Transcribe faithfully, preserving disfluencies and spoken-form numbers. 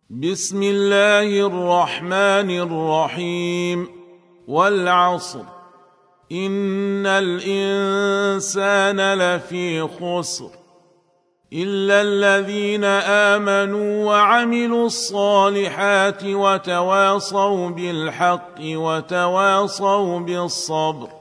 بسم الله الرحمن الرحيم والعصر إن الإنسان لفي خسر إلا الذين آمنوا وعملوا الصالحات وتواصوا بالحق وتواصوا بالصبر